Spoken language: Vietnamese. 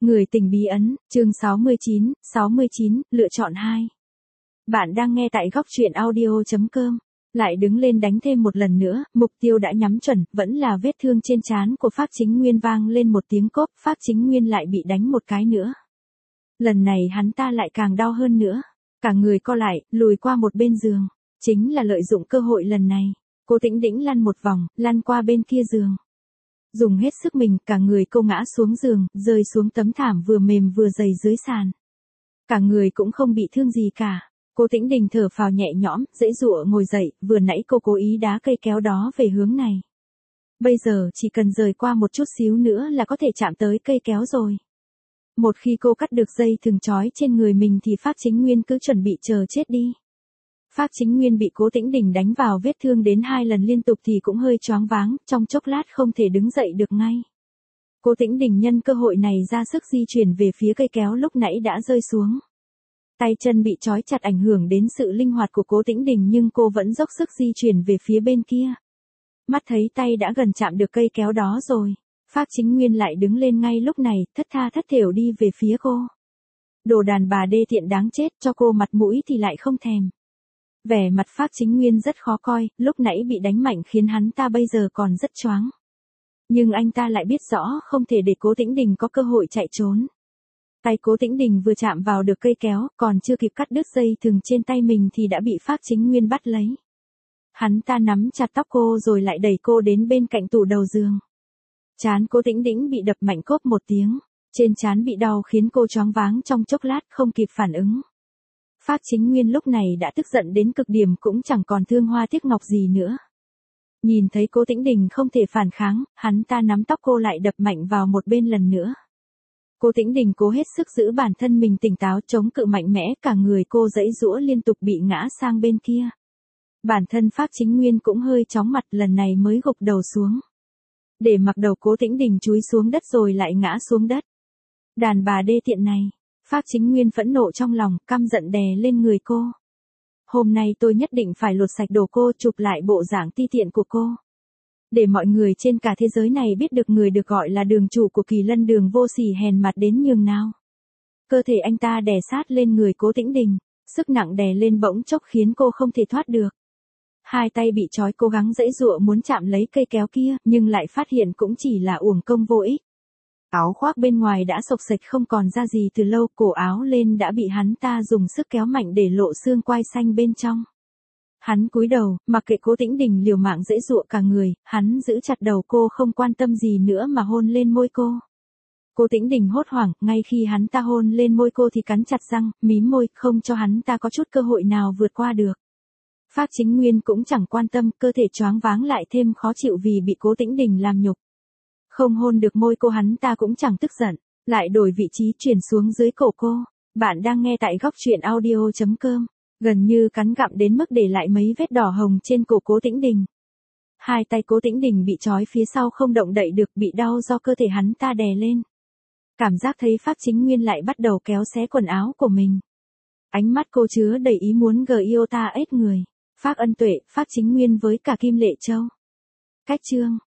Người tình bí ẩn, chương 69, lựa chọn 2. Bạn đang nghe tại góc truyện audio.com. Lại đứng lên đánh thêm một lần nữa, mục tiêu đã nhắm chuẩn, vẫn là vết thương trên trán của Phác Chính Nguyên. Vang lên một tiếng cốp, Phác Chính Nguyên lại bị đánh một cái nữa. Lần này hắn ta lại càng đau hơn nữa. Cả người co lại, lùi qua một bên giường. Chính là lợi dụng cơ hội lần này. Cô Tĩnh Đĩnh lăn một vòng, lăn qua bên kia giường. Dùng hết sức mình, cả người cô ngã xuống giường, rơi xuống tấm thảm vừa mềm vừa dày dưới sàn. Cả người cũng không bị thương gì cả. Cô Tĩnh Đình thở phào nhẹ nhõm, dễ dụa ngồi dậy, vừa nãy cô cố ý đá cây kéo đó về hướng này. Bây giờ chỉ cần rời qua một chút xíu nữa là có thể chạm tới cây kéo rồi. Một khi cô cắt được dây thừng trói trên người mình thì Phác Chính Nguyên cứ chuẩn bị chờ chết đi. Phác Chính Nguyên bị Cố Tĩnh Đình đánh vào vết thương đến 2 lần liên tục thì cũng hơi choáng váng, trong chốc lát không thể đứng dậy được ngay. Cố Tĩnh Đình nhân cơ hội này ra sức di chuyển về phía cây kéo lúc nãy đã rơi xuống. Tay chân bị trói chặt ảnh hưởng đến sự linh hoạt của Cố Tĩnh Đình nhưng cô vẫn dốc sức di chuyển về phía bên kia. Mắt thấy tay đã gần chạm được cây kéo đó rồi. Phác Chính Nguyên lại đứng lên ngay lúc này, thất tha thất thểu đi về phía cô. Đồ đàn bà đê tiện đáng chết, cho cô mặt mũi thì lại không thèm. Vẻ mặt Phác Chính Nguyên rất khó coi, lúc nãy bị đánh mạnh khiến hắn ta bây giờ còn rất choáng. Nhưng anh ta lại biết rõ không thể để Cố Tĩnh Đình có cơ hội chạy trốn. Tay Cố Tĩnh Đình vừa chạm vào được cây kéo, còn chưa kịp cắt đứt dây thừng trên tay mình thì đã bị Phác Chính Nguyên bắt lấy. Hắn ta nắm chặt tóc cô rồi lại đẩy cô đến bên cạnh tủ đầu giường. Trán Cố Tĩnh Đình bị đập mạnh cốp một tiếng, trên trán bị đau khiến cô choáng váng trong chốc lát không kịp phản ứng. Phác Chính Nguyên lúc này đã tức giận đến cực điểm cũng chẳng còn thương hoa tiếc ngọc gì nữa. Nhìn thấy Cố Tĩnh Đình không thể phản kháng, hắn ta nắm tóc cô lại đập mạnh vào một bên lần nữa. Cố Tĩnh Đình cố hết sức giữ bản thân mình tỉnh táo chống cự mạnh mẽ, cả người cô giãy giụa liên tục bị ngã sang bên kia. Bản thân Phác Chính Nguyên cũng hơi chóng mặt, lần này mới gục đầu xuống. Để mặc đầu Cố Tĩnh Đình chúi xuống đất rồi lại ngã xuống đất. Đàn bà đê tiện này. Phác Chính Nguyên phẫn nộ trong lòng, căm giận đè lên người cô. Hôm nay tôi nhất định phải lột sạch đồ cô, chụp lại bộ dạng ti tiện của cô. Để mọi người trên cả thế giới này biết được người được gọi là đường chủ của Kỳ Lân Đường vô sỉ hèn mặt đến nhường nào. Cơ thể anh ta đè sát lên người Cố Tĩnh Đình, sức nặng đè lên bỗng chốc khiến cô không thể thoát được. Hai tay bị trói cố gắng giãy giụa muốn chạm lấy cây kéo kia, nhưng lại phát hiện cũng chỉ là uổng công vô ích. Áo khoác bên ngoài đã xộc xệch không còn ra gì từ lâu, cổ áo lên đã bị hắn ta dùng sức kéo mạnh để lộ xương quai xanh bên trong. Hắn cúi đầu, mặc kệ Cố Tĩnh Đình liều mạng giãy giụa cả người, hắn giữ chặt đầu cô không quan tâm gì nữa mà hôn lên môi cô. Cố Tĩnh Đình hốt hoảng, ngay khi hắn ta hôn lên môi cô thì cắn chặt răng, mím môi, không cho hắn ta có chút cơ hội nào vượt qua được. Phác Chính Nguyên cũng chẳng quan tâm, cơ thể choáng váng lại thêm khó chịu vì bị Cố Tĩnh Đình làm nhục. Không hôn được môi cô hắn ta cũng chẳng tức giận, lại đổi vị trí chuyển xuống dưới cổ cô. Bạn đang nghe tại góc truyện audio.com. Gần như cắn gặm đến mức để lại mấy vết đỏ hồng trên cổ Cố Tĩnh Đình. Hai tay Cố Tĩnh Đình bị trói phía sau không động đậy được, bị đau do cơ thể hắn ta đè lên. Cảm giác thấy Phác Chính Nguyên lại bắt đầu kéo xé quần áo của mình. Ánh mắt cô chứa đầy ý muốn giota ếch người. Phác Ân Tuệ, Phác Chính Nguyên với cả Kim Lệ Châu. Cách chương